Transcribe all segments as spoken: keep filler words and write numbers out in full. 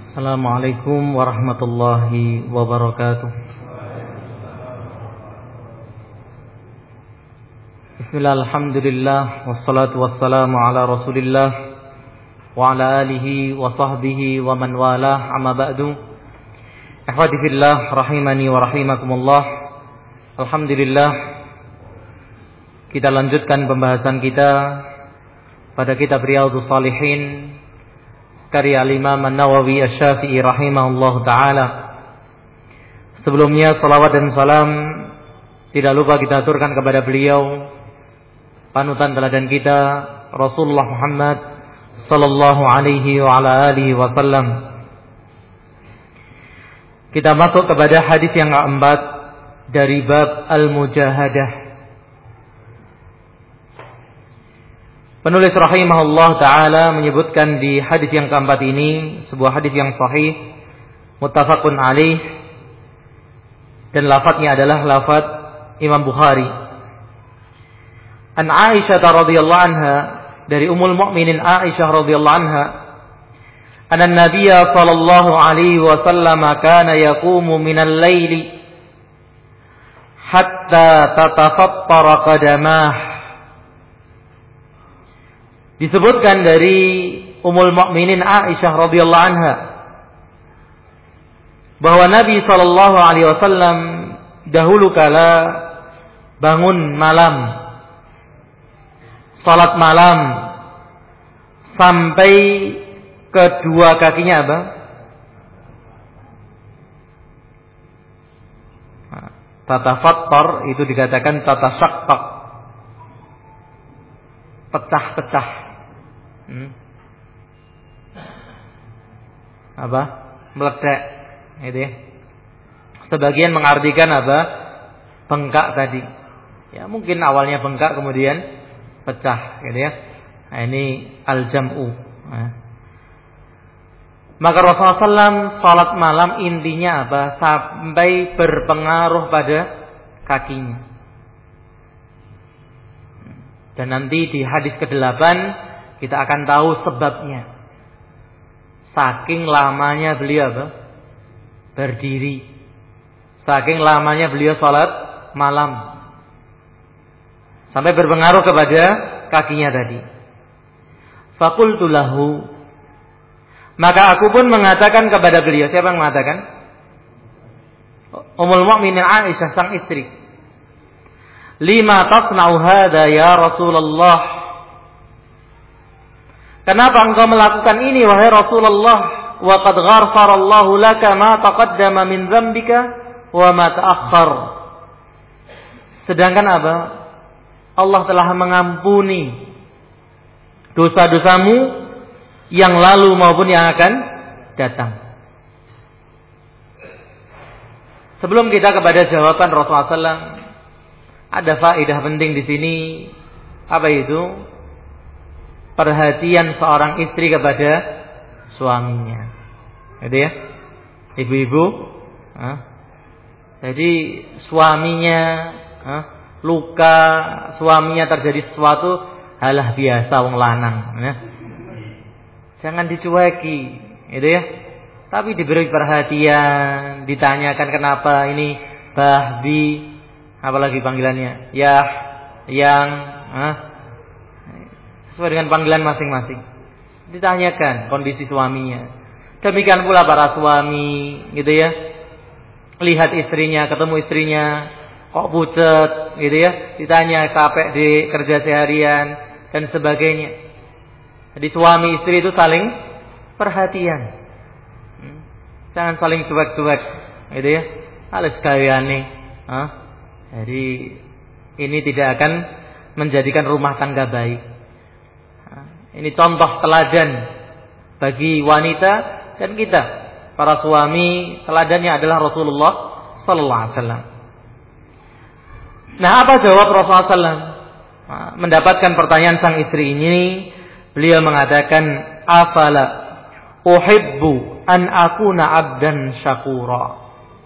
Assalamualaikum warahmatullahi wabarakatuh. Bismillah, alhamdulillah, wassalatu wassalamu ala rasulillah wa ala alihi wa sahbihi wa man walah, amma ba'du. Ikhwati fillah, rahimani wa rahimakumullah. Alhamdulillah, kita lanjutkan pembahasan kita pada kitab Riyadhus Shalihin karya Imam An-Nawawi Asy-Syafi'i rahimahullah ta'ala. Sebelumnya salawat dan salam tidak lupa kita aturkan kepada beliau, panutan teladan kita, Rasulullah Muhammad sallallahu alaihi wa ala alihi wasallam. Kita masuk kepada hadis yang keempat dari bab al-mujahadah. Penulis rahimahullah ta'ala menyebutkan di hadis yang keempat ini sebuah hadis yang sahih, muttafaqun alaih, dan lafadznya adalah lafadz Imam Bukhari. An Aisyah radhiyallahu anha, dari Ummul Mukminin Aisyah radhiyallahu anha, anna Nabiyya sallallahu alaihi wasallam kana yaqumu minal laili hatta tatafattara qadamah. Disebutkan dari Ummul Mukminin Aisyah radhiyallahu anha bahwa Nabi sallallahu alaihi wasallam dahulu kala bangun malam, salat malam sampai kedua kakinya apa? Tatafattar itu dikatakan tatasyaqqaq, pecah-pecah. Hmm. Apa? Meledak, gitu ya. Sebagian mengartikan apa? Bengkak tadi. Ya, mungkin awalnya bengkak kemudian pecah, gitu ya. Nah, ini al-jam'u. Nah. Maka Rasulullah shallallahu alaihi wasallam salat malam intinya apa? Sampai berpengaruh pada kakinya. Dan nanti di hadis kedelapan kita akan tahu sebabnya. Saking lamanya beliau apa? Berdiri. Saking lamanya beliau salat malam. Sampai berpengaruh kepada kakinya tadi. Faqultu lahu, maka aku pun mengatakan kepada beliau. Siapa yang mengatakan? Ummul Mukminin Aisyah, sang istri. Lima tasna'u hadza ya Rasulullah? Kenapa engkau melakukan ini wahai Rasulullah? Wa qad ghafarallahu laka ma taqaddama min dzambika wa ma ta'akhkhar. Sedangkan apa? Allah telah mengampuni dosa-dosamu yang lalu maupun yang akan datang. Sebelum kita kepada jawaban Rasulullah sallallahu alaihi wasallam, ada faedah penting di sini. Apa itu? Perhatian seorang istri kepada suaminya. Gitu ya. Ibu-ibu, ah. Jadi suaminya ah, luka, suaminya terjadi sesuatu, halah biasa wong lanang, ya. Jangan dicueki, gitu ya. Tapi diberi perhatian, ditanyakan kenapa ini bahbi, apalagi panggilannya, yah, yang, ah, sesuai dengan panggilan masing-masing. Ditanyakan kondisi suaminya. Demikian pula para suami, gitu ya. Lihat istrinya, ketemu istrinya, kok pucet, gitu ya. Ditanya capek di kerja seharian dan sebagainya. Jadi suami istri itu saling perhatian. Jangan saling cuek-cuek, gitu ya. Alis kaliane, ah. Jadi ini tidak akan menjadikan rumah tangga baik. Ini contoh teladan bagi wanita dan kita. Para suami, teladannya adalah Rasulullah sallallahu alaihi wasallam. Nah, apa jawab Rasulullah sallallahu alaihi wasallam? Mendapatkan pertanyaan sang istri ini, beliau mengatakan, "Afala uhibbu an akuna abdan syakura."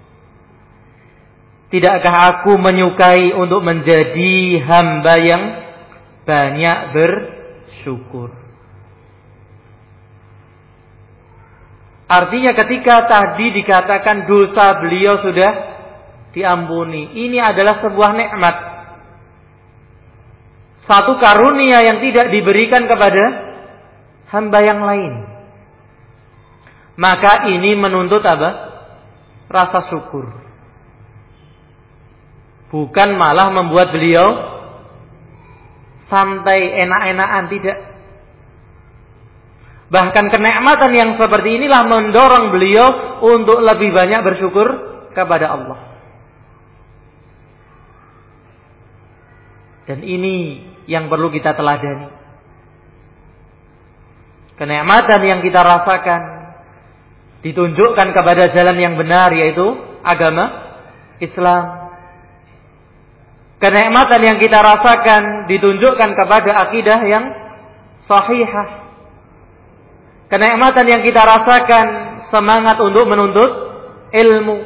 Tidakkah aku menyukai untuk menjadi hamba yang banyak bersyukur? Artinya ketika tadi dikatakan dosa beliau sudah diampuni, ini adalah sebuah nikmat. Satu karunia yang tidak diberikan kepada hamba yang lain. Maka ini menuntut apa? Rasa syukur. Bukan malah membuat beliau santai, enak-enakan, tidak. Bahkan kenikmatan yang seperti inilah mendorong beliau untuk lebih banyak bersyukur kepada Allah. Dan ini yang perlu kita teladani. Kenikmatan yang kita rasakan ditunjukkan kepada jalan yang benar, yaitu agama Islam. Kenikmatan yang kita rasakan ditunjukkan kepada akidah yang sahihah. Kenikmatan yang kita rasakan semangat untuk menuntut ilmu.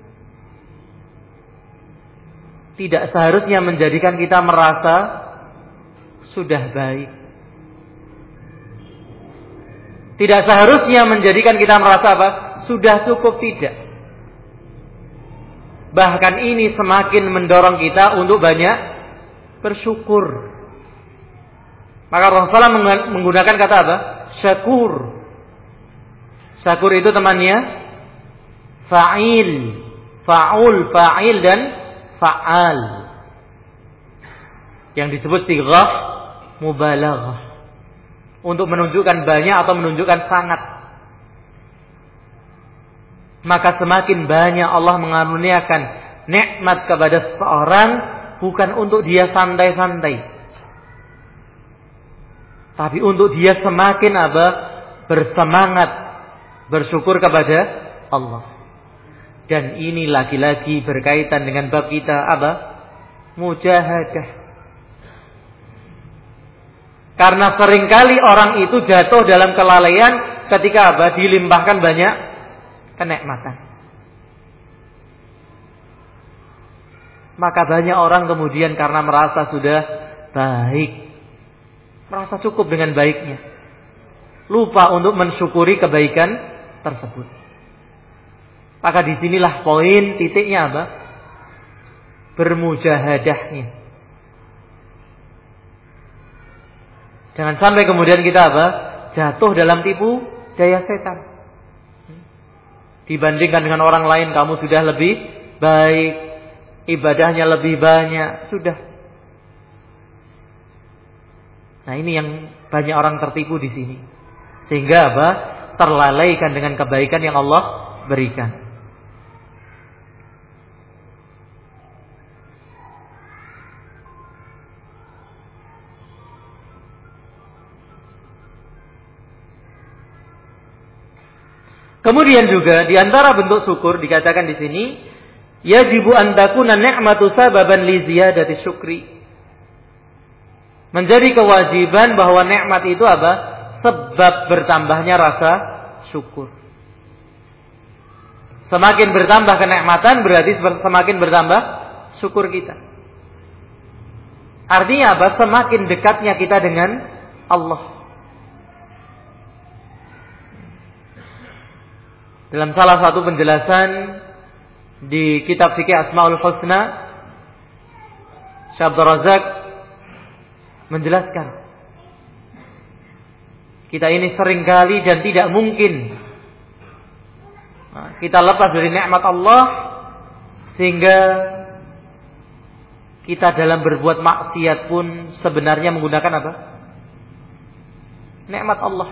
Tidak seharusnya menjadikan kita merasa sudah baik. Tidak seharusnya menjadikan kita merasa apa? Sudah cukup, tidak. Bahkan ini semakin mendorong kita untuk banyak bersyukur. Maka Rasulullah menggunakan kata apa? Syakur. Syakur itu temannya fa'il, fa'ul, fa'il dan fa'al. Yang disebut sighah mubalaghah. Untuk menunjukkan banyak atau menunjukkan sangat. Maka semakin banyak Allah mengaruniakan nikmat kepada seseorang, bukan untuk dia santai-santai, tapi untuk dia semakin apa? Bersemangat bersyukur kepada Allah. Dan ini lagi-lagi berkaitan dengan bab kita apa? Mujahadah. Karena seringkali orang itu jatuh dalam kelalaian ketika apa? Dilimpahkan banyak kenikmatan. Maka banyak orang kemudian karena merasa sudah baik, merasa cukup dengan baiknya, lupa untuk mensyukuri kebaikan tersebut. Maka disinilah poin titiknya apa? Bermujahadahnya. Jangan sampai kemudian kita apa? Jatuh dalam tipu daya setan. Dibandingkan dengan orang lain, kamu sudah lebih baik, ibadahnya lebih banyak, sudah. Nah, ini yang banyak orang tertipu di sini. Sehingga apa? Terlalaikan dengan kebaikan yang Allah berikan. Kemudian juga di antara bentuk syukur dikatakan di sini, yajibu an takuna ni'matu sababan li ziyadati syukri. Menjadi kewajiban bahwa nikmat itu apa? Sebab bertambahnya rasa syukur. Semakin bertambah kenikmatan berarti semakin bertambah syukur kita. Artinya apa? Semakin dekatnya kita dengan Allah. Dalam salah satu penjelasan di kitab fikih Asmaul Husna, Syekh Abdul Razak menjelaskan, kita ini seringkali dan tidak mungkin kita lepas dari nikmat Allah sehingga kita dalam berbuat maksiat pun sebenarnya menggunakan apa? Nikmat Allah.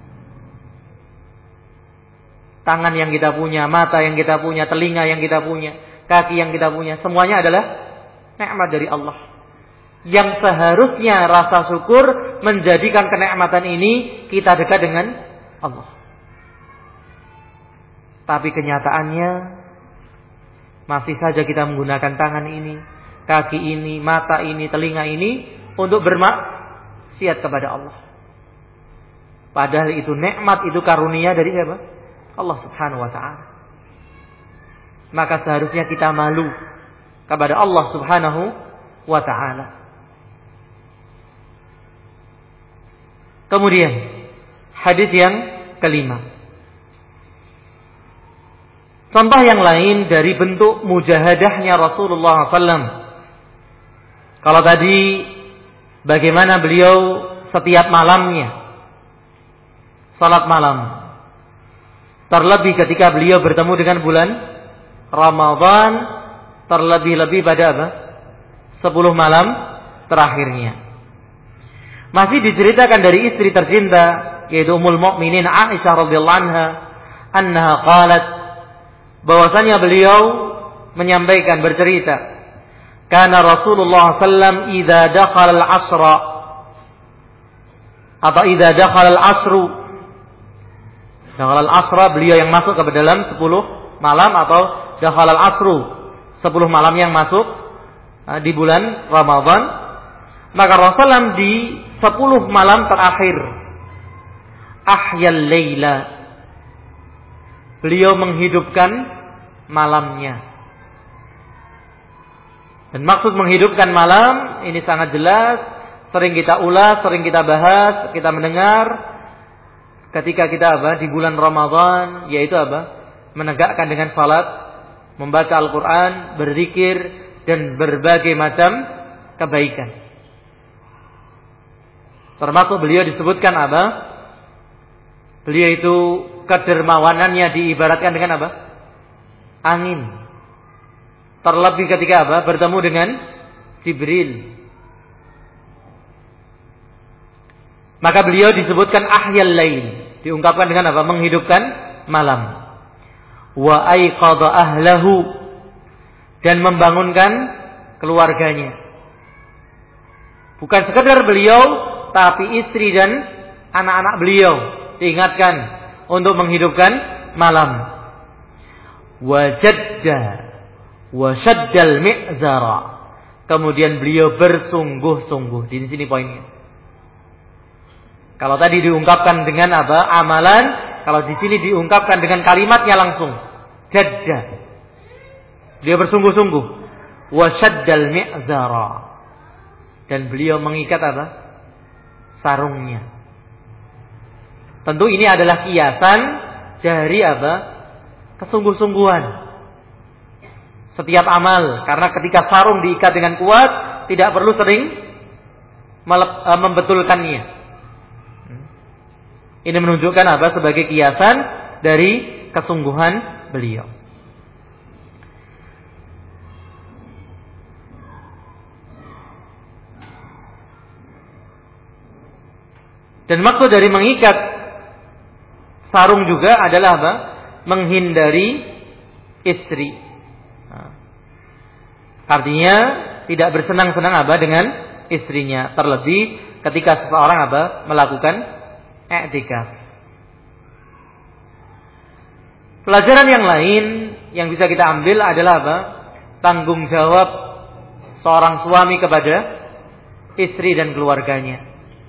Tangan yang kita punya, mata yang kita punya, telinga yang kita punya, kaki yang kita punya, semuanya adalah nikmat dari Allah. Yang seharusnya rasa syukur menjadikan kenikmatan ini kita dekat dengan Allah. Tapi kenyataannya masih saja kita menggunakan tangan ini, kaki ini, mata ini, telinga ini untuk bermaksiat kepada Allah. Padahal itu nikmat, itu karunia dari siapa? Allah Subhanahu wa ta'ala. Maka seharusnya kita malu kepada Allah Subhanahu wa ta'ala. Kemudian hadis yang kelima, Contoh yang lain dari bentuk mujahadahnya Rasulullah shallallahu alaihi wasallam. Kalau tadi bagaimana beliau setiap malamnya salat malam. Terlebih ketika beliau bertemu dengan bulan Ramadan, terlebih-lebih pada apa? sepuluh malam terakhirnya. Masih diceritakan dari istri tercinta yaitu Ummul Mukminin Aisyah radhiyallahu anha, annaha qalat, bahwasanya beliau menyampaikan bercerita, kana Rasulullah sallallahu alaihi wasallam idza dakhala al-'asra atau idza dakhala al-'asru, dakhala al-'asra beliau yang masuk ke dalam sepuluh malam, atau dakhala al-'asru sepuluh malam yang masuk di bulan Ramadan, maka Rasulullah di sepuluh malam terakhir ahyal laila, beliau menghidupkan malamnya. Dan maksud menghidupkan malam ini sangat jelas, sering kita ulas, sering kita bahas, kita mendengar ketika kita apa di bulan Ramadan, yaitu apa? Menegakkan dengan salat, membaca Al-Qur'an, berzikir, dan berbagai macam kebaikan. Termasuk beliau disebutkan apa? Beliau itu kedermawanannya diibaratkan dengan apa? Angin. Terlebih ketika apa? Bertemu dengan Jibril. Maka beliau disebutkan ahyal lail, diungkapkan dengan apa? Menghidupkan malam. Wa aiqadha ahlahu, dan membangunkan keluarganya. Bukan sekedar beliau, tapi istri dan anak-anak beliau diingatkan untuk menghidupkan malam. Wajadda wasyaddal mi'zara, kemudian beliau bersungguh-sungguh. Di sini poinnya. Kalau tadi diungkapkan dengan apa? Amalan, kalau di sini diungkapkan dengan kalimatnya langsung. Jadda. Dia bersungguh-sungguh. Wasyaddal mi'zara, dan beliau mengikat apa? Sarungnya. Tentu ini adalah kiasan dari apa? Kesungguh-sungguhan setiap amal. Karena ketika sarung diikat dengan kuat, tidak perlu sering membetulkannya. Ini menunjukkan apa? Sebagai kiasan dari kesungguhan beliau. Dan maksud dari mengikat sarung juga adalah apa? Menghindari istri. Nah, artinya tidak bersenang-senang apa dengan istrinya, terlebih ketika seseorang apa? Melakukan i'tikaf. Pelajaran yang lain yang bisa kita ambil adalah apa? Tanggung jawab seorang suami kepada istri dan keluarganya.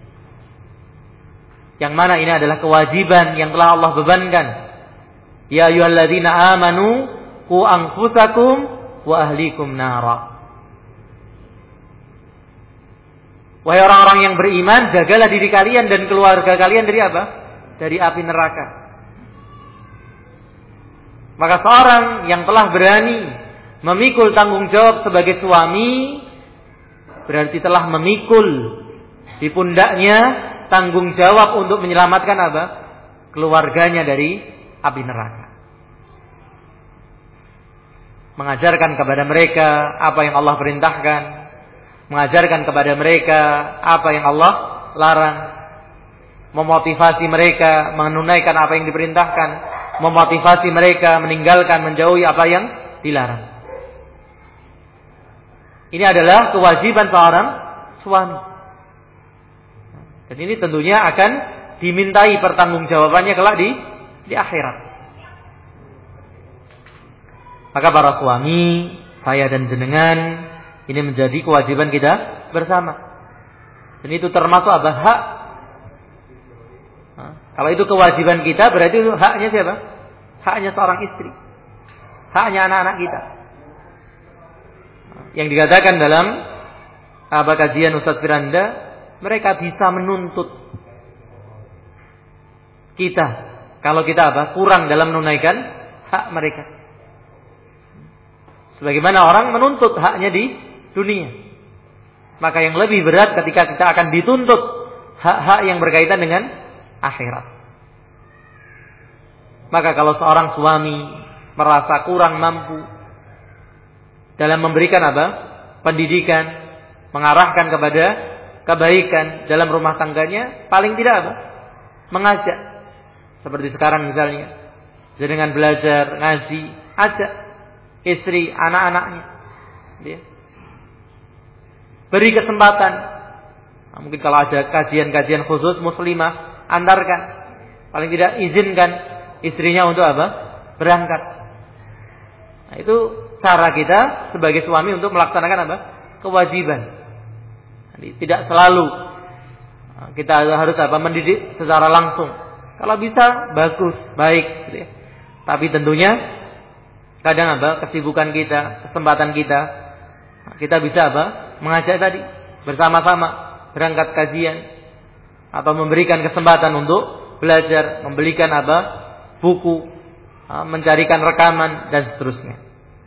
Yang mana ini adalah kewajiban yang telah Allah bebankan. Ya ayyuhalladzina amanu qu anfusakum wa ahlikum nara. Wahai orang-orang yang beriman, jagalah diri kalian dan keluarga kalian dari apa? Dari api neraka. Maka seorang yang telah berani memikul tanggung jawab sebagai suami, berarti telah memikul di pundaknya tanggung jawab untuk menyelamatkan apa? Keluarganya dari api neraka. Mengajarkan kepada mereka apa yang Allah perintahkan, mengajarkan kepada mereka apa yang Allah larang, memotivasi mereka menunaikan apa yang diperintahkan, memotivasi mereka meninggalkan, menjauhi apa yang dilarang. Ini adalah kewajiban seorang suami. Dan ini tentunya akan dimintai pertanggungjawabannya kelak di di akhirat. Maka para suami, saya dan jenengan, ini menjadi kewajiban kita bersama. Dan itu termasuk apa? Hak. Nah, kalau itu kewajiban kita, berarti itu haknya siapa? Haknya seorang istri. Haknya anak-anak kita. Nah, yang dikatakan dalam apa kajian Ustaz Firanda, mereka bisa menuntut kita kalau kita apa? Kurang dalam menunaikan hak mereka. Sebagaimana orang menuntut haknya di dunia. Maka yang lebih berat ketika kita akan dituntut hak-hak yang berkaitan dengan akhirat. Maka kalau seorang suami merasa kurang mampu dalam memberikan apa? Pendidikan, mengarahkan kepada kebaikan dalam rumah tangganya, paling tidak apa? Mengajak. Seperti sekarang misalnya, dengan belajar, ngaji, ajak istri, anak-anaknya. Ya. Beri kesempatan. Nah, mungkin kalau ada kajian-kajian khusus muslimah, antarkan. Paling tidak izinkan istrinya untuk apa? Berangkat. Nah, itu cara kita sebagai suami untuk melaksanakan apa? Kewajiban. Jadi, tidak selalu kita harus apa? Mendidik secara langsung. Kalau bisa bagus, baik. Gitu ya. Tapi tentunya kadang apa? Kesibukan kita, kesempatan kita, kita bisa apa? Mengajak tadi bersama-sama berangkat kajian atau memberikan kesempatan untuk belajar, membelikan apa? Buku, mencarikan rekaman dan seterusnya.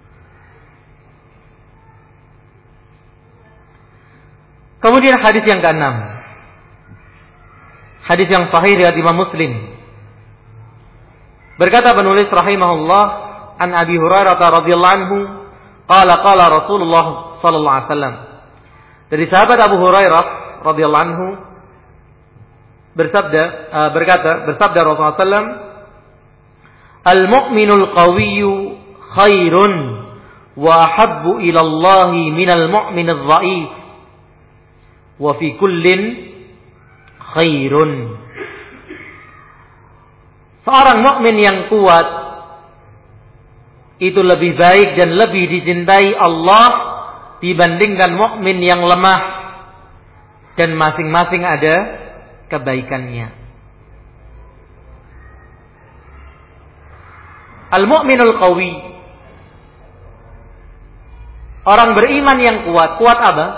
Kemudian hadis yang keenam. Hadis yang sahih riwayat Imam Muslim. Berkata penulis rahimahullah, an Abi Hurairah radhiyallahu anhu, qala qala Rasulullah sallallahu alaihi wasallam. Dari sahabat Abu Hurairah radhiyallahu anhu bersabda uh, berkata bersabda Rasulullah sallallahu alaihi wasallam, al-mu'minul qawiyyu khairun wa ahabbu ila Allah minal mu'minidh dha'if wa fi kullin khairun. Seorang mukmin yang kuat itu lebih baik dan lebih dicintai Allah dibandingkan mukmin yang lemah, dan masing-masing ada kebaikannya. Al-mu'minul qawi, orang beriman yang kuat. Kuat apa?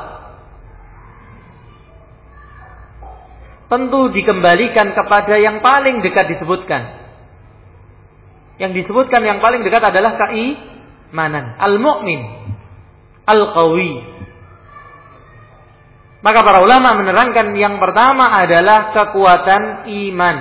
Tentu dikembalikan kepada yang paling dekat disebutkan. Yang disebutkan yang paling dekat adalah keimanan. Al-mu'min, al-qawi. Maka para ulama menerangkan yang pertama adalah kekuatan iman.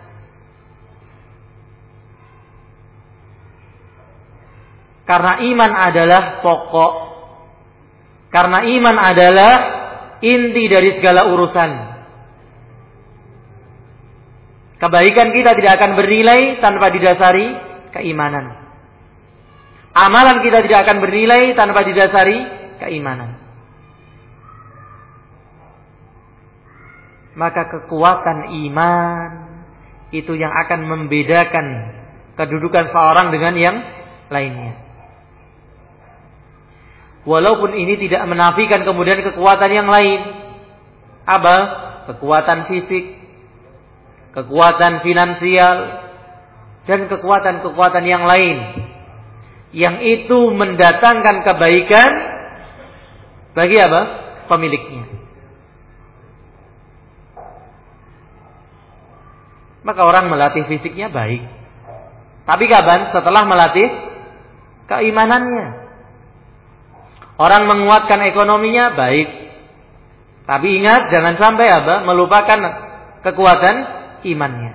Karena iman adalah pokok. Karena iman adalah inti dari segala urusan. Kebaikan kita tidak akan bernilai tanpa didasari keimanan. Amalan kita tidak akan bernilai tanpa didasari keimanan. Maka kekuatan iman itu yang akan membedakan kedudukan seorang dengan yang lainnya. Walaupun ini tidak menafikan kemudian kekuatan yang lain. Apa? Kekuatan fisik, kekuatan finansial, dan kekuatan-kekuatan yang lain, yang itu mendatangkan kebaikan bagi apa? Pemiliknya. Maka orang melatih fisiknya baik. Tapi kapan? Setelah melatih keimanannya. Orang menguatkan ekonominya baik. Tapi ingat, jangan sampai apa? Melupakan kekuatan imannya.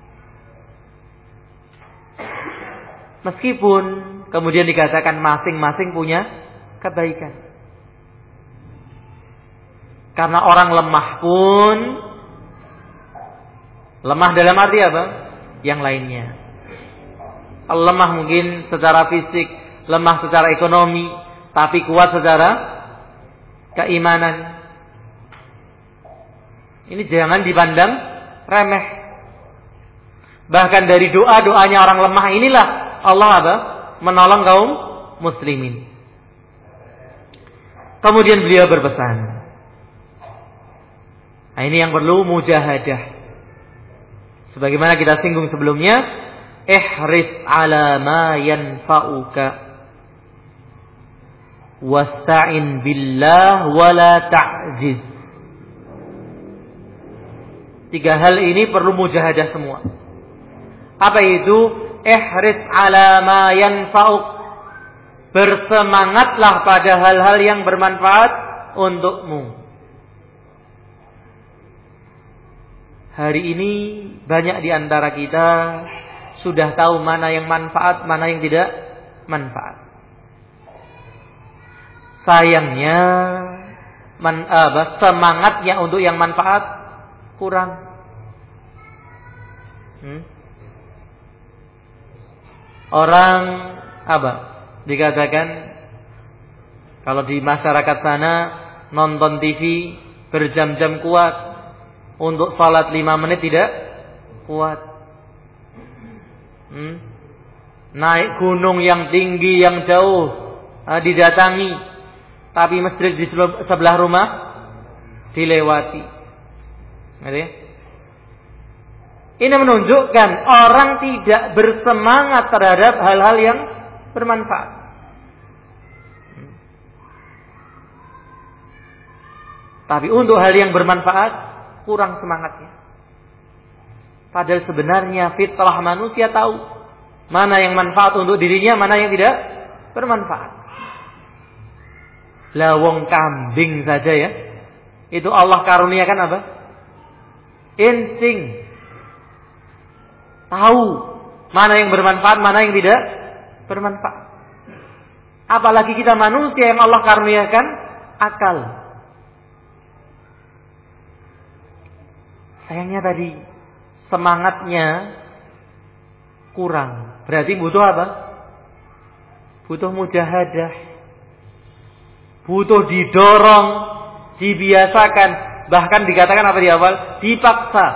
Meskipun kemudian dikatakan masing-masing punya kebaikan. Karena orang lemah pun lemah dalam arti apa? Yang lainnya. Lemah mungkin secara fisik, lemah secara ekonomi, tapi kuat secara keimanan. Ini jangan dipandang remeh. Bahkan dari doa-doanya orang lemah inilah Allah apa? Menolong kaum muslimin. Kemudian beliau berpesan. Nah, ini yang perlu mujahadah. Sebagaimana kita singgung sebelumnya, ihris ala ma yanfa'uka wasta'in billah wala ta'jiz. Tiga hal ini perlu mujahadah semua. Apa itu? Ihris ala ma yanfa'uk. Bersemangatlah pada hal-hal yang bermanfaat untukmu. Hari ini banyak di antara kita sudah tahu mana yang manfaat, mana yang tidak manfaat. Sayangnya man, apa, semangatnya untuk yang manfaat kurang. Hmm? Orang apa? Dikatakan kalau di masyarakat sana nonton T V berjam-jam kuat, untuk salat lima menit tidak kuat. Hmm? Naik gunung yang tinggi yang jauh eh, didatangi, tapi masjid di sebelah rumah dilewati. Ngerti? Ini menunjukkan orang tidak bersemangat terhadap hal-hal yang bermanfaat. Tapi untuk hal yang bermanfaat kurang semangatnya. Padahal sebenarnya fitrah manusia tahu mana yang manfaat untuk dirinya, mana yang tidak bermanfaat. Lawong kambing saja ya, itu Allah karuniakan apa? Insting. Tahu mana yang bermanfaat, mana yang tidak bermanfaat. Apalagi kita manusia yang Allah karuniakan akal. Sayangnya tadi semangatnya kurang. Berarti butuh apa? Butuh mujahadah. Butuh didorong, dibiasakan, bahkan dikatakan apa di awal? Dipaksa.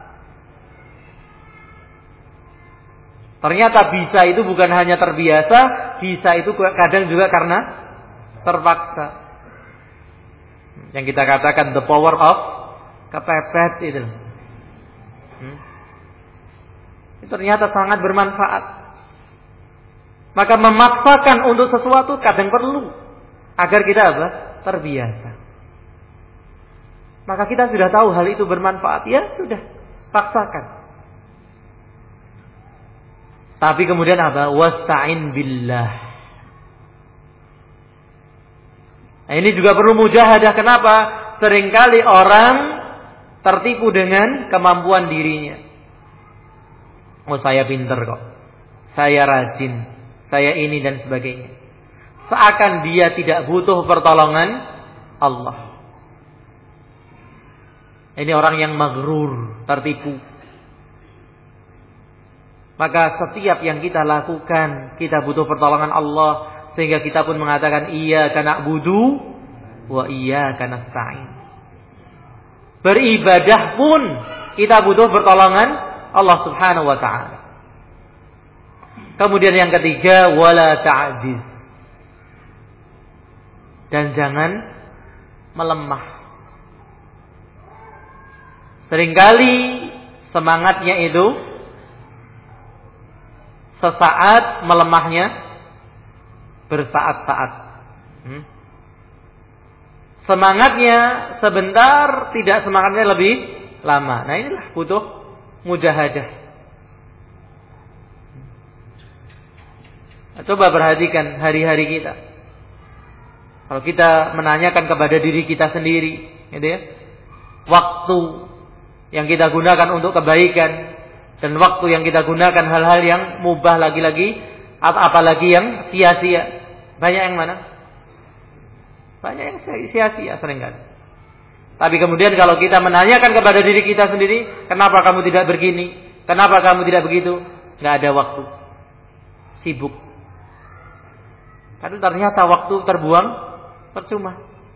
Ternyata bisa itu bukan hanya terbiasa, bisa itu kadang juga karena terpaksa. Yang kita katakan the power of kepepet itu. Hmm? Itu ternyata sangat bermanfaat. Maka memaksakan untuk sesuatu kadang perlu agar kita apa? Terbiasa. Maka kita sudah tahu hal itu bermanfaat, ya sudah, paksakan. Tapi kemudian apa? Wasta'in billah. Nah, ini juga perlu mujahadah. Kenapa? Seringkali orang tertipu dengan kemampuan dirinya. Oh, saya pinter kok. Saya rajin. Saya ini dan sebagainya. Seakan dia tidak butuh pertolongan Allah. Ini orang yang maghrur, tertipu. Maka setiap yang kita lakukan, kita butuh pertolongan Allah. Sehingga kita pun mengatakan, iyyaka na'budu wa iyyaka nasta'in. Beribadah pun kita butuh pertolongan Allah subhanahu wa ta'ala. Kemudian yang ketiga, wala ta'jiz. Dan jangan melemah. Seringkali semangatnya itu sesaat, melemahnya bersaat-saat. Hmm? Semangatnya sebentar, tidak semangatnya lebih lama. Nah inilah butuh mujahadah. Coba perhatikan hari-hari kita. Kalau kita menanyakan kepada diri kita sendiri, gitu ya, waktu yang kita gunakan untuk kebaikan dan waktu yang kita gunakan hal-hal yang mubah lagi-lagi, apalagi yang sia-sia. Banyak yang mana? Banyak yang sia-sia seringkali. Tapi kemudian kalau kita menanyakan kepada diri kita sendiri, kenapa kamu tidak begini? Kenapa kamu tidak begitu? Nggak ada waktu. Sibuk. Karena ternyata waktu terbuang percuma.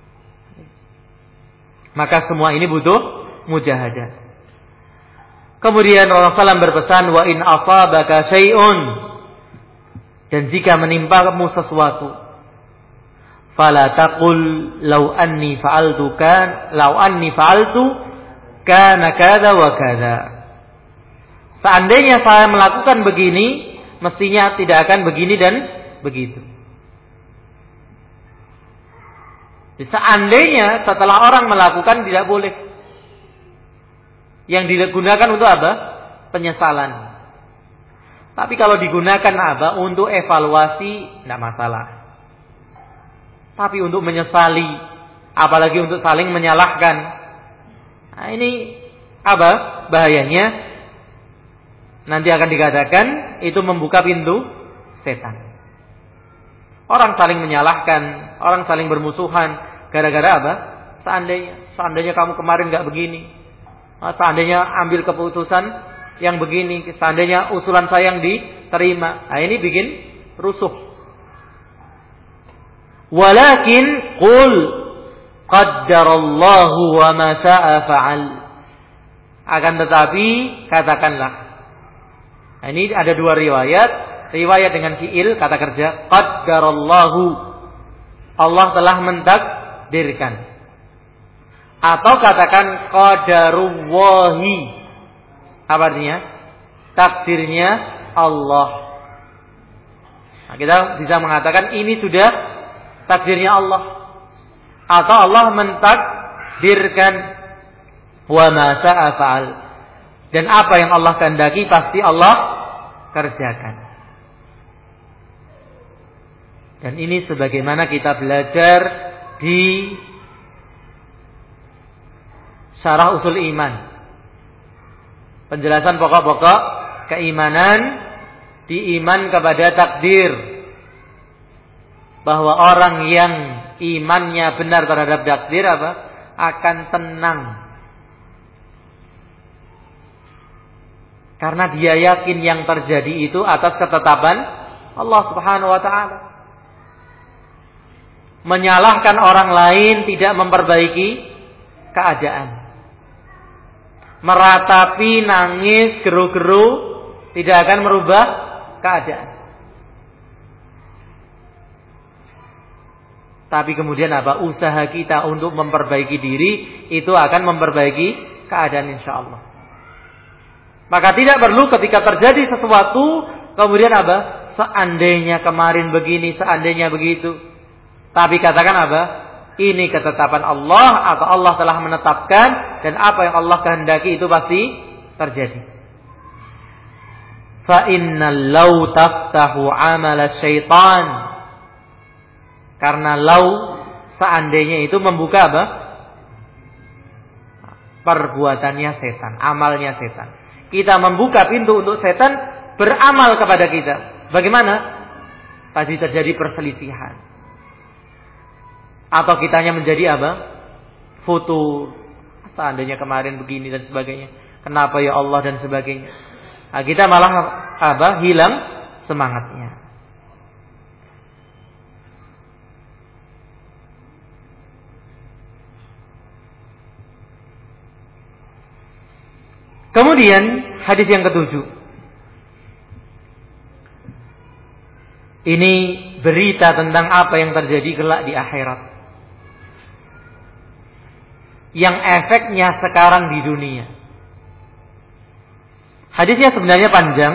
Maka semua ini butuh mujahadah. Kemudian Rasulullah shallallahu alaihi wasallam berpesan, wa in asabaka syai'un, dan jika menimpamu sesuatu, fala taqul law anni fa'altu kan law anni fa'altu kana kadza wa kadza. Seandainya saya melakukan begini, mestinya tidak akan begini dan begitu. Seandainya setelah orang melakukan tidak boleh. Yang digunakan untuk apa? Penyesalan. Tapi kalau digunakan apa? Untuk evaluasi, tidak masalah. Tapi untuk menyesali, apalagi untuk saling menyalahkan. Nah, ini apa bahayanya? Nanti akan dikatakan itu membuka pintu setan. Orang saling menyalahkan, orang saling bermusuhan gara-gara apa? Seandainya, seandainya kamu kemarin nggak begini, seandainya ambil keputusan yang begini, seandainya usulan saya yang diterima. Nah, ini bikin rusuh. Walakin qul qaddarallahu wa ma syaa fa'al. Akan tetapi katakanlah. Nah, ini ada dua riwayat, riwayat dengan fiil kata kerja qaddarallahu. Allah telah mentakdirkan. Atau katakan qadarullahi. Apa artinya? Takdirnya Allah. Nah, kita bisa mengatakan ini sudah takdirnya Allah, atau Allah mentakdirkan wa ma syaa fa'al, dan apa yang Allah kehendaki pasti Allah kerjakan. Dan ini sebagaimana kita belajar di Syarah Ushul Iman, penjelasan pokok-pokok keimanan di iman kepada takdir. Bahwa orang yang imannya benar terhadap takdir apa? Akan tenang. Karena dia yakin yang terjadi itu atas ketetapan Allah Subhanahu wa taala. Menyalahkan orang lain tidak memperbaiki keadaan. Meratapi, nangis, geru-geru tidak akan merubah keadaan. Tapi kemudian apa? Usaha kita untuk memperbaiki diri itu akan memperbaiki keadaan insyaallah. Maka tidak perlu ketika terjadi sesuatu kemudian apa? Seandainya kemarin begini, seandainya begitu. Tapi katakan apa? Ini ketetapan Allah atau Allah telah menetapkan, dan apa yang Allah kehendaki itu pasti terjadi. Fa innal law taftahu amala syaitan. Karena lau seandainya itu membuka apa? Perbuatannya setan, amalnya setan. Kita membuka pintu untuk setan beramal kepada kita. Bagaimana? Tadi terjadi perselisihan. Atau kitanya menjadi apa? Futur. Seandainya kemarin begini dan sebagainya. Kenapa ya Allah dan sebagainya. Nah, kita malah apa? Hilang semangatnya. Kemudian hadis yang ketujuh. Ini berita tentang apa yang terjadi kelak di akhirat. Yang efeknya sekarang di dunia. Hadisnya sebenarnya panjang.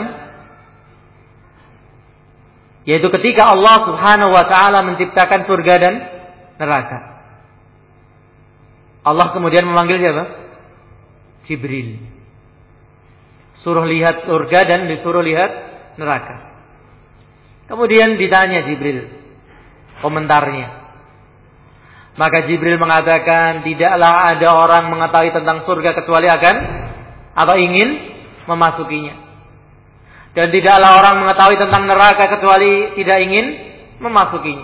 Yaitu ketika Allah Subhanahu wa taala menciptakan surga dan neraka. Allah kemudian memanggil siapa? Jibril. Suruh lihat surga dan disuruh lihat neraka. Kemudian ditanya Jibril komentarnya. Maka Jibril mengatakan, tidaklah ada orang mengetahui tentang surga kecuali akan atau ingin memasukinya. Dan tidaklah orang mengetahui tentang neraka kecuali tidak ingin memasukinya.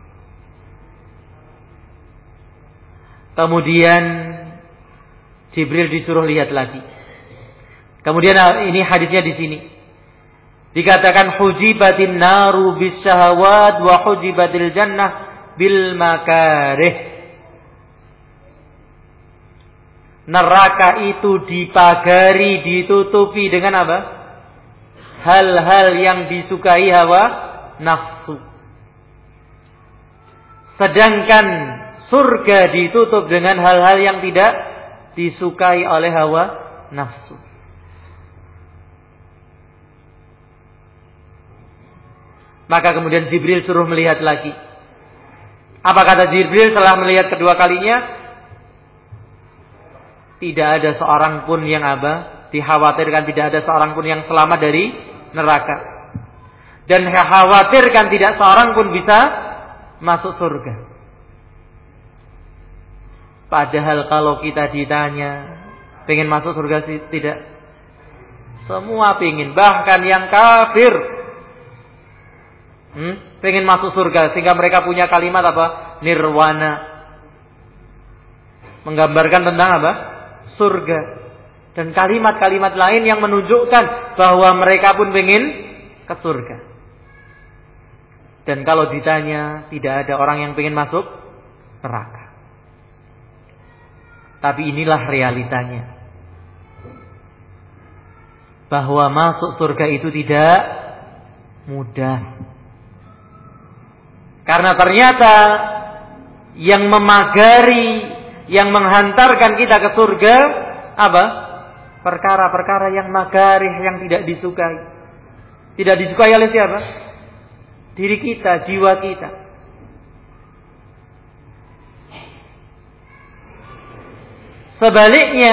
Kemudian Jibril disuruh lihat lagi. Kemudian ini hadisnya di sini. Dikatakan hujibatin naru bisyahawat wa hujibatil jannah bil makarih. Neraka itu dipagari, ditutupi dengan apa? Hal-hal yang disukai hawa nafsu. Sedangkan surga ditutup dengan hal-hal yang tidak disukai oleh hawa nafsu. Maka kemudian Jibril suruh melihat lagi. Apa kata Jibril setelah melihat kedua kalinya? Tidak ada seorang pun yang apa? Dikhawatirkan tidak ada seorang pun yang selamat dari neraka. Dan dikhawatirkan tidak seorang pun bisa masuk surga. Padahal kalau kita ditanya, pengen masuk surga sih? Tidak. Semua pengen, bahkan yang kafir hmm, pengen masuk surga, sehingga mereka punya kalimat apa? Nirwana. Menggambarkan tentang apa? Surga. Dan kalimat-kalimat lain yang menunjukkan bahwa mereka pun pengen ke surga. Dan kalau ditanya, tidak ada orang yang pengen masuk neraka. Tapi inilah realitanya. Bahwa masuk surga itu tidak mudah. Karena ternyata yang memagari, yang menghantarkan kita ke surga apa? Perkara-perkara yang magarih, yang tidak disukai. Tidak disukai oleh siapa? Diri kita, jiwa kita. Sebaliknya,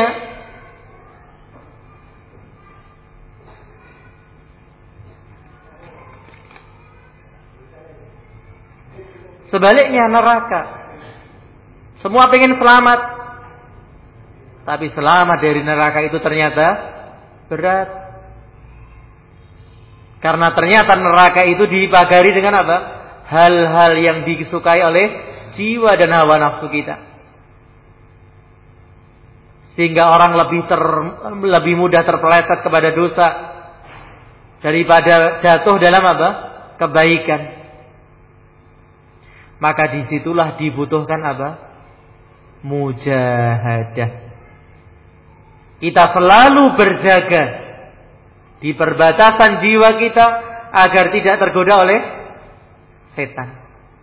sebaliknya neraka. Semua pengen selamat, tapi selamat dari neraka itu ternyata berat. Karena ternyata neraka itu dipagari dengan apa? Hal-hal yang disukai oleh jiwa dan hawa nafsu kita. Sehingga orang lebih ter, lebih mudah terpeleset kepada dosa daripada jatuh dalam apa? Kebaikan. Maka disitulah dibutuhkan apa? Mujahadah. Kita selalu berjaga di perbatasan jiwa kita agar tidak tergoda oleh setan.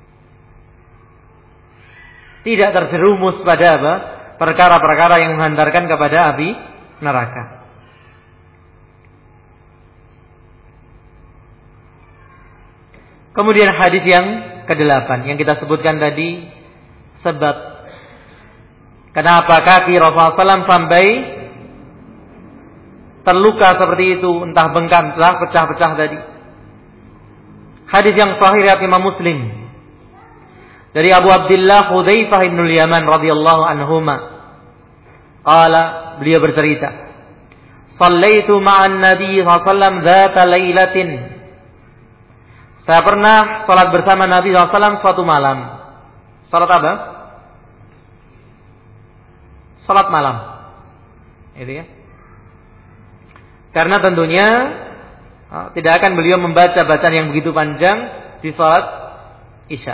Tidak terjerumus pada apa? Perkara-perkara yang menghantarkan kepada api neraka. Kemudian hadis yang kedelapan yang kita sebutkan tadi, sebab kenapa kaki Rasulullah shallallahu alaihi wasallam sampai terluka seperti itu, entah bengkak, entah pecah-pecah tadi. Hadis yang sahih riwayat Imam Muslim dari Abu Abdullah Hudzaifah bin Yaman radhiyallahu anhuma. Qala, beliau bercerita, "Shallaitu ma'an Nabi sallallahu alaihi wasallam dzata lailatin." Saya pernah salat bersama Nabi sallallahu alaihi wasallam suatu malam. Salat apa? Salat malam. Itu ya. Karena tentunya tidak akan beliau membaca bacaan yang begitu panjang di salat Isya.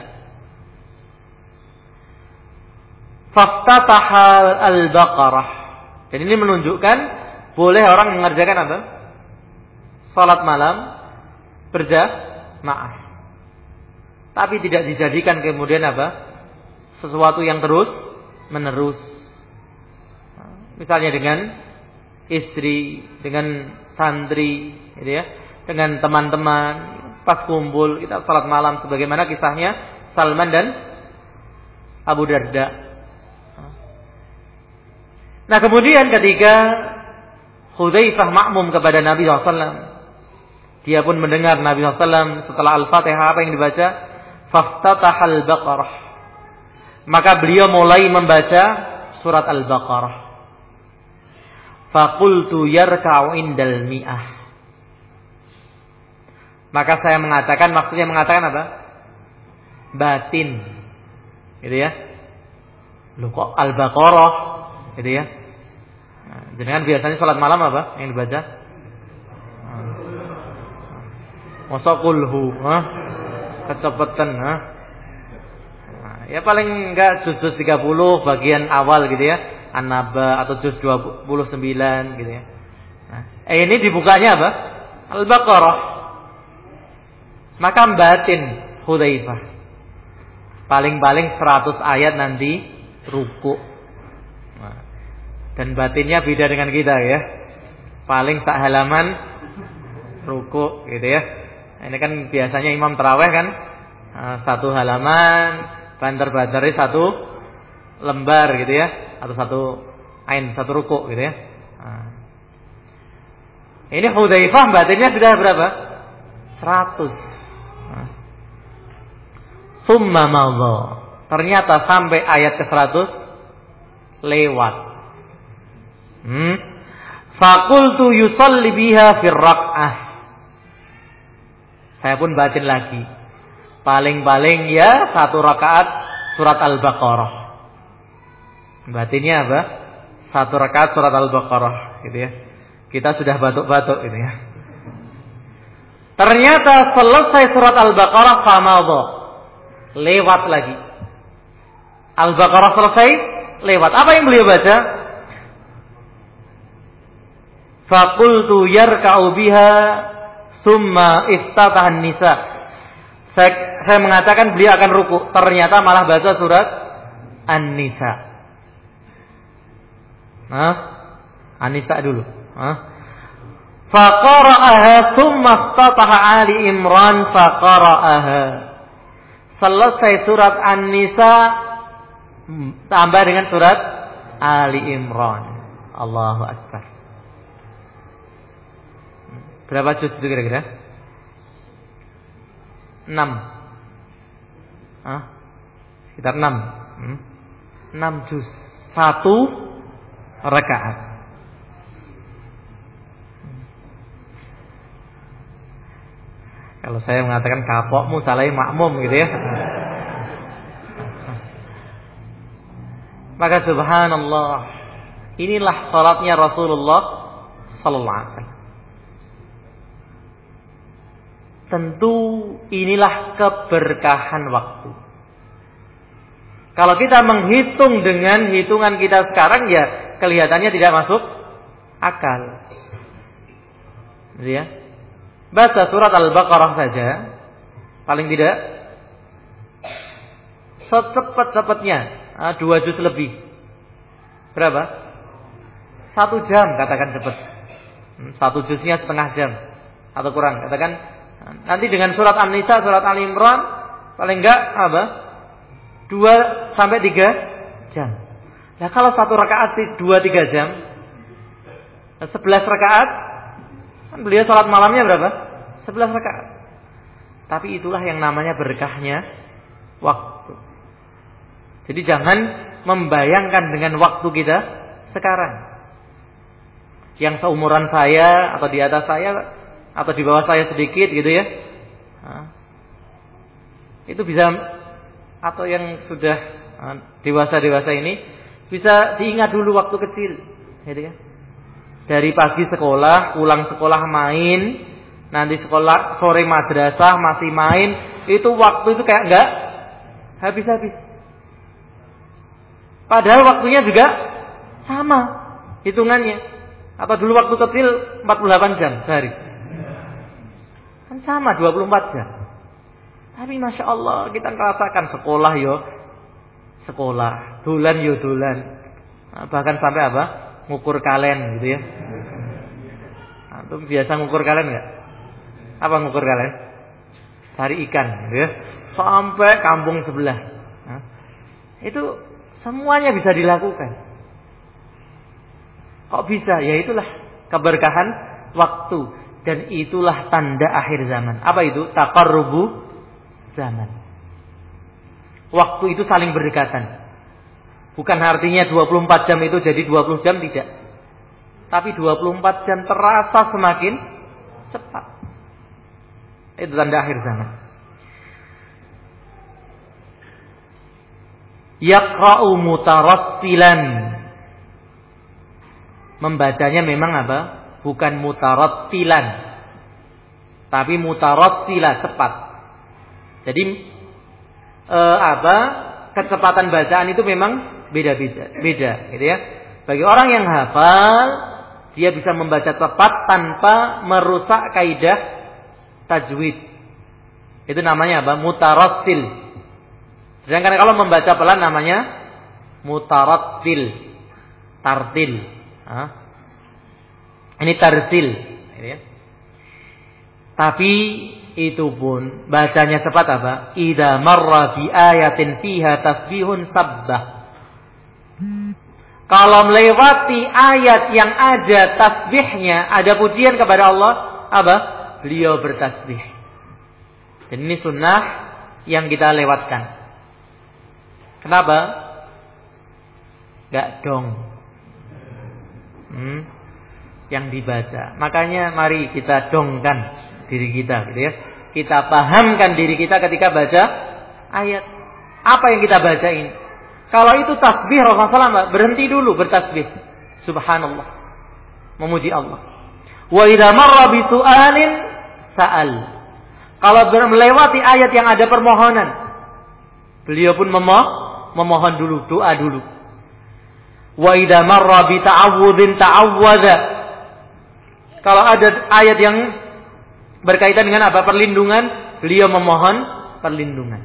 Faftataha al-Baqarah. Dan ini menunjukkan boleh orang mengerjakan apa? Salat malam berjamaah. Tapi tidak dijadikan kemudian apa? Sesuatu yang terus menerus. Misalnya dengan istri, dengan santri, gitu ya, dengan teman-teman, pas kumpul kita salat malam sebagaimana kisahnya Salman dan Abu Darda. Nah, kemudian ketika Hudzaifah makmum kepada Nabi shallallahu alaihi wasallam, dia pun mendengar Nabi shallallahu alaihi wasallam setelah Al-Fatihah apa yang dibaca? Faftatahal Baqarah. Maka beliau mulai membaca surat Al-Baqarah. Faqultu yarka'u indal mi'ah. Maka saya mengatakan, maksudnya mengatakan apa? Batin. Gitu ya. Loh kok Al-Baqarah? Gitu ya. Nah, jangan biasanya salat malam apa yang dibaca? Masa kulhu, ha? Kecepatan, ha? Nah, ya paling enggak juz tiga puluh bagian awal gitu ya. An-Naba atau juz dua puluh sembilan gitu ya. Nah, eh ini dibukanya apa? Al-Baqarah. Maka batin Hudzaifah. Paling-paling seratus ayat nanti ruku. Nah, dan batinnya beda dengan kita ya. Paling tak halaman ruku gitu ya. Ini kan biasanya imam tarawih kan satu halaman, banter-banteri satu lembar gitu ya, atau satu ain, satu ruku gitu ya. Nah. Ini Hudzaifah batinnya sudah berapa? seratus. Nah. Summa madha. Ternyata sampai ayat ke seratus lewat. Hmm. Fakultu yusalli biha fir rak'ah. Saya pun batin lagi. Paling-paling ya satu rakaat surat Al-Baqarah. Batinnya apa? Satu rakaat surat Al-Baqarah, gitu ya. Kita sudah batuk-batuk, gitu ya. Ternyata selesai surat Al-Baqarah famadha. Lewat lagi. Al-Baqarah selesai, lewat. Apa yang beliau baca? Faqultu yarka'u biha summa iftatahan nisa. Saya, saya mengatakan beliau akan ruku. Ternyata malah baca surat An-Nisa. Nah, An-Nisa dulu. Nah. Faqara'aha summa iftataha Ali Imran faqara'aha. Selesai surat An-Nisa tambah dengan surat Ali Imran. Allahu Akbar. Berapa juz itu kira-kira? Enam. Hah? Sekitar enam. Hmm? Enam juz. Satu rakaat. Kalau saya mengatakan kapokmu salahin makmum gitu ya. Maka subhanallah, inilah salatnya Rasulullah sallallahu alaihi wasallam. Tentu inilah keberkahan waktu. Kalau kita menghitung dengan hitungan kita sekarang, ya kelihatannya tidak masuk akal. Ya. Baca surat Al-Baqarah saja, paling tidak secepat-cepatnya dua juz lebih. Berapa? Satu jam katakan cepat. Satu juznya setengah jam atau kurang. Katakan nanti dengan surat An-Nisa, surat Ali Imran paling enggak apa? dua sampai tiga jam. Nah, kalau satu rakaat dua tiga jam, sebelas rakaat, kan beliau salat malamnya berapa? sebelas rakaat. Tapi itulah yang namanya berkahnya waktu. Jadi jangan membayangkan dengan waktu kita sekarang. Yang seumuran saya atau di atas saya atau di bawah saya sedikit gitu ya. Nah, itu bisa, atau yang sudah dewasa-dewasa ini bisa diingat dulu waktu kecil, gitu ya. Dari pagi sekolah, pulang sekolah main, nanti sekolah sore madrasah masih main, itu waktu itu kayak enggak habis-habis. Padahal waktunya juga sama hitungannya. Atau dulu waktu kecil empat puluh delapan jam sehari. Kan sama dua puluh empat jam. Tapi Masya Allah kita merasakan sekolah yo sekolah, dolan yo dolan. Bahkan sampai apa? Ngukur kalen gitu ya. Antum biasa ngukur kalen enggak? Apa ngukur kalen? Cari ikan gitu ya. Sampai kampung sebelah. Nah, itu semuanya bisa dilakukan. Kok bisa? Ya itulah keberkahan waktu. Dan itulah tanda akhir zaman. Apa itu? Taqarrubu zaman. Waktu itu saling berdekatan. Bukan artinya dua puluh empat jam itu jadi dua puluh jam, tidak. Tapi dua puluh empat jam terasa semakin cepat. Itu tanda akhir zaman. Yaqra'u mutarattilan. Membacanya memang apa? Bukan mutarattilan, tapi mutarattila, cepat. Jadi eh, apa? Kecepatan bacaan itu memang beda-beda, beda, gitu ya. Bagi orang yang hafal, dia bisa membaca cepat tanpa merusak kaidah tajwid. Itu namanya apa? Mutarattil. Sedangkan kalau membaca pelan namanya mutarattil, tartil. Hah? Ini tartil, ya. Tapi itu pun bacanya cepat apa? Idza marra bi ayatin fiha tasbihun sabbah. Kalau melewati ayat yang ada tasbihnya, ada pujian kepada Allah, apa? Beliau bertasbih. Dan ini sunnah yang kita lewatkan. Kenapa? Enggak dong. Hmm? Yang dibaca. Makanya mari kita dongkan diri kita, gitu ya. Kita pahamkan diri kita ketika baca ayat. Apa yang kita baca ini? Kalau itu tasbih, Rasulullah shallallahu alaihi wasallam berhenti dulu bertasbih. Subhanallah. Memuji Allah. Wa idza marra bi su'alin sa'al. Kalau melewati ayat yang ada permohonan, beliau pun memoh, memohon dulu, doa dulu. Wa idza marra bi ta'awudzin ta'awwadza. Kalau ada ayat yang berkaitan dengan apa? Perlindungan, beliau memohon perlindungan.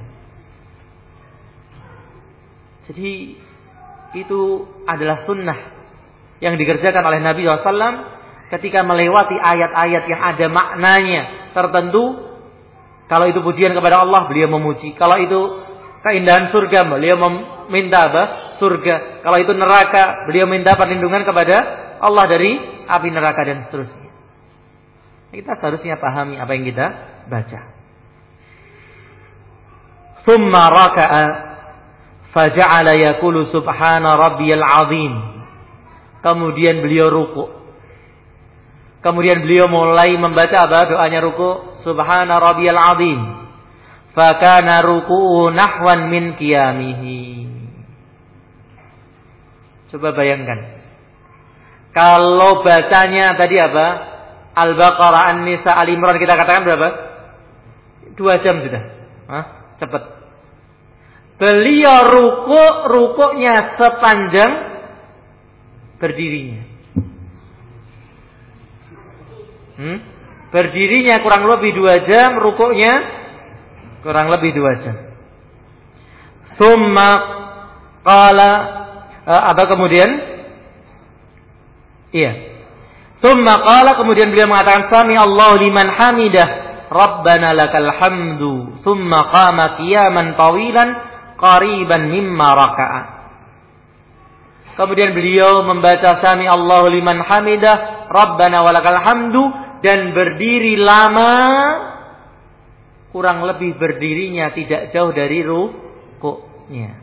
Jadi itu adalah sunnah yang dikerjakan oleh Nabi shallallahu alaihi wasallam ketika melewati ayat-ayat yang ada maknanya tertentu. Kalau itu pujian kepada Allah, beliau memuji. Kalau itu keindahan surga, beliau meminta apa? Surga. Kalau itu neraka, beliau minta perlindungan kepada Allah dari api neraka dan seterusnya. Kita seharusnya pahami apa yang kita baca. Tsumma raka'a faja'ala yaqulu subhana rabbiyal 'azim. Kemudian beliau ruku'. Kemudian beliau mulai membaca apa? Doanya ruku', subhana rabbiyal 'azim. Fa kana ruku'u nahwan min qiyamihi. Coba bayangkan. Kalau bacanya tadi apa? Al-Baqarah, An-Nisa, Al-Imran kita katakan berapa? Dua jam sudah. Hah? Cepat. Beliau rukuk, rukuknya sepanjang berdirinya. Hmm? Berdirinya kurang lebih dua jam, rukuknya kurang lebih dua jam. Summa qala, uh, apa kemudian? Iya. Summa qala, kemudian beliau mengatakan sami Allahu liman hamidah Rabbana lakal hamdu. Summa qama qiyaman tawilan qariban mimma raka'a. Kemudian beliau membaca sami Allahu liman hamidah Rabbana walakal hamdu dan berdiri lama, kurang lebih berdirinya tidak jauh dari rukuknya.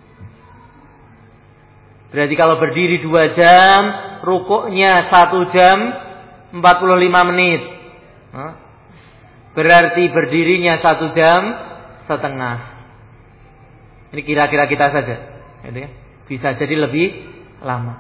Berarti kalau berdiri dua jam, rukuknya satu jam empat puluh lima menit. Berarti berdirinya satu jam setengah. Ini kira-kira kita saja. Bisa jadi lebih lama.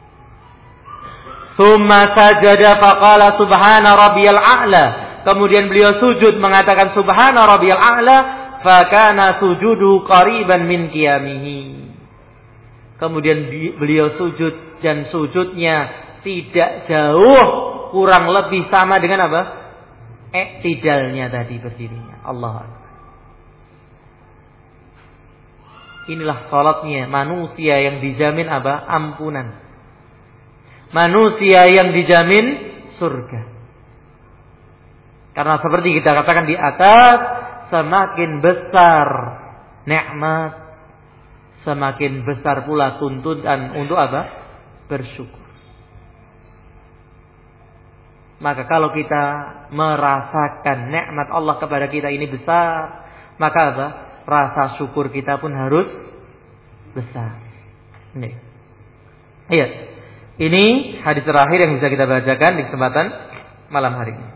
Tsumma sajada faqala subhana rabbiyal a'la. Kemudian beliau sujud mengatakan subhana rabbiyal a'la, fa kana sujudu qariban min qiyamihi. Kemudian beliau sujud dan sujudnya tidak jauh, kurang lebih sama dengan apa? Iktidalnya tadi berdirinya. Allah Akbar. Inilah salatnya manusia yang dijamin apa? Ampunan. Manusia yang dijamin surga. Karena seperti kita katakan di atas, semakin besar nikmat, semakin besar pula tuntutan untuk apa? Bersyukur. Maka kalau kita merasakan nikmat Allah kepada kita ini besar, maka apa? Rasa syukur kita pun harus besar. Ini. Iya. Ini hadis terakhir yang bisa kita bacakan di kesempatan malam hari ini.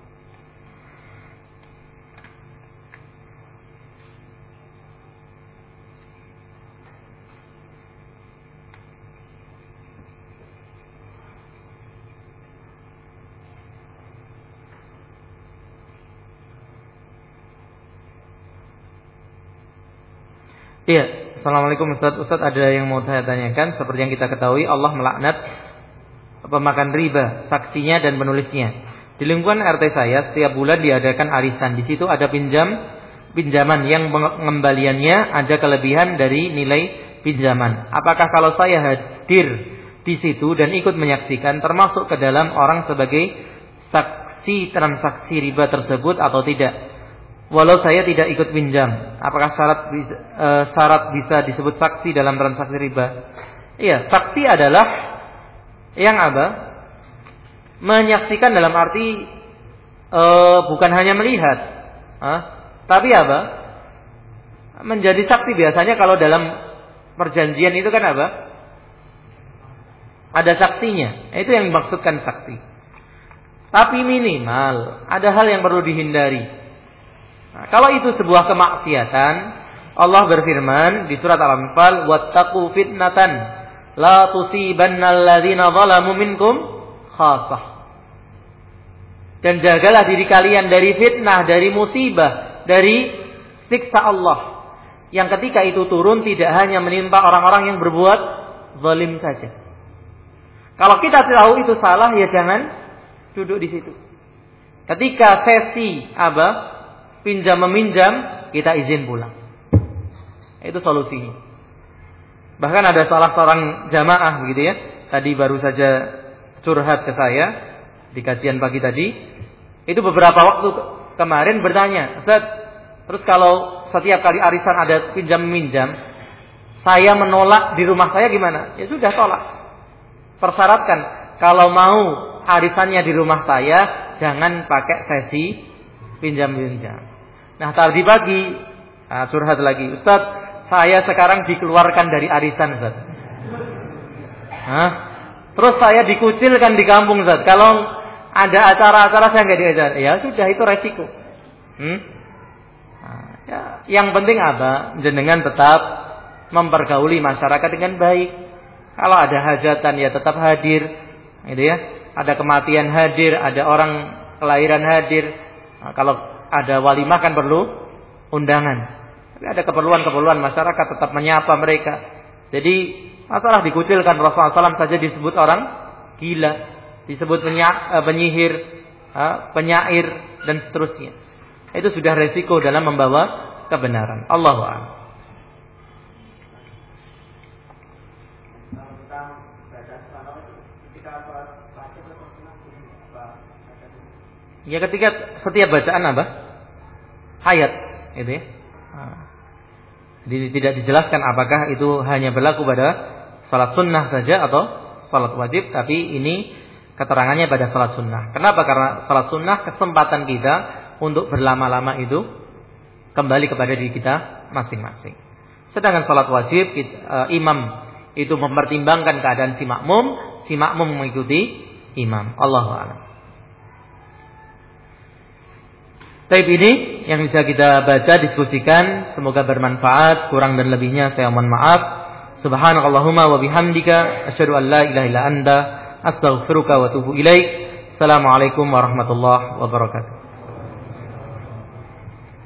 Iya, assalamualaikum Ustaz. Ustaz, ada yang mau saya tanyakan. Seperti yang kita ketahui, Allah melaknat pemakan riba, saksinya dan penulisnya. Di lingkungan R T saya, setiap bulan diadakan arisan. Di situ ada pinjam pinjaman yang pengembaliannya ada kelebihan dari nilai pinjaman. Apakah kalau saya hadir di situ dan ikut menyaksikan, termasuk ke dalam orang sebagai saksi transaksi riba tersebut atau tidak? Walau saya tidak ikut pinjam, apakah syarat bisa, e, syarat bisa disebut saksi dalam transaksi riba? Iya, saksi adalah yang apa? Menyaksikan dalam arti e, bukan hanya melihat, ah, tapi apa? Menjadi saksi biasanya kalau dalam perjanjian itu kan apa? ada saktinya. Itu yang dimaksudkan sakti. Tapi minimal ada hal yang perlu dihindari. Nah, kalau itu sebuah kemaksiatan, Allah berfirman di surat Al-Anfal, "Wattaqu fitnatan la tusibannal ladzina zalamu minkum khassah." Dan jagalah diri kalian dari fitnah, dari musibah, dari siksa Allah. Yang ketika itu turun tidak hanya menimpa orang-orang yang berbuat zalim saja. Kalau kita tahu itu salah, ya jangan duduk di situ. Ketika sesi apa? Pinjam meminjam, kita izin pulang. Itu solusinya. Bahkan ada salah seorang jamaah begitu ya. Tadi baru saja curhat ke saya di kajian pagi tadi. Itu beberapa waktu kemarin bertanya, "Ustaz, terus kalau setiap kali arisan ada pinjam meminjam, saya menolak di rumah saya gimana?" Ya sudah, tolak. Persyaratkan kalau mau arisannya di rumah saya, jangan pakai sesi pinjam-pinjam. Nah, tadi pagi nah, curhat lagi, "Ustaz, saya sekarang dikeluarkan dari arisan, Ustaz." Hah? Terus saya dikucilkan di kampung, Ustaz. Kalau ada acara-acara saya nggak diajar. Ya sudah, itu resiko. Hmm? Nah, ya, yang penting apa? Jenengan tetap mempergauli masyarakat dengan baik. Kalau ada hajatan ya tetap hadir, gitu ya. Ada kematian hadir, ada orang kelahiran hadir. Nah, kalau ada walimah kan perlu undangan. Tapi ada keperluan-keperluan masyarakat tetap menyapa mereka. Jadi masalah dikucilkan, Rasulullah shallallahu alaihi wasallam saja disebut orang gila, disebut penyihir, penyair dan seterusnya. Itu sudah resiko dalam membawa kebenaran. Allahu a'lam. Ya, ketika setiap bacaan apa? Hayat, itu ya. Jadi tidak dijelaskan apakah itu hanya berlaku pada salat sunnah saja atau salat wajib, tapi ini keterangannya pada salat sunnah. Kenapa? Karena salat sunnah kesempatan kita untuk berlama-lama itu kembali kepada diri kita masing-masing. Sedangkan salat wajib kita, e, imam itu mempertimbangkan keadaan si makmum, si makmum mengikuti imam. Allahu a'lam. Taib ini yang bisa kita baca, diskusikan, semoga bermanfaat. Kurang dan lebihnya saya mohon maaf. Subhanakallahumma wa bihamdika asyhadu an la ilaha illa anta astaghfiruka wa atubu ilaik. Assalamualaikum warahmatullahi wabarakatuh.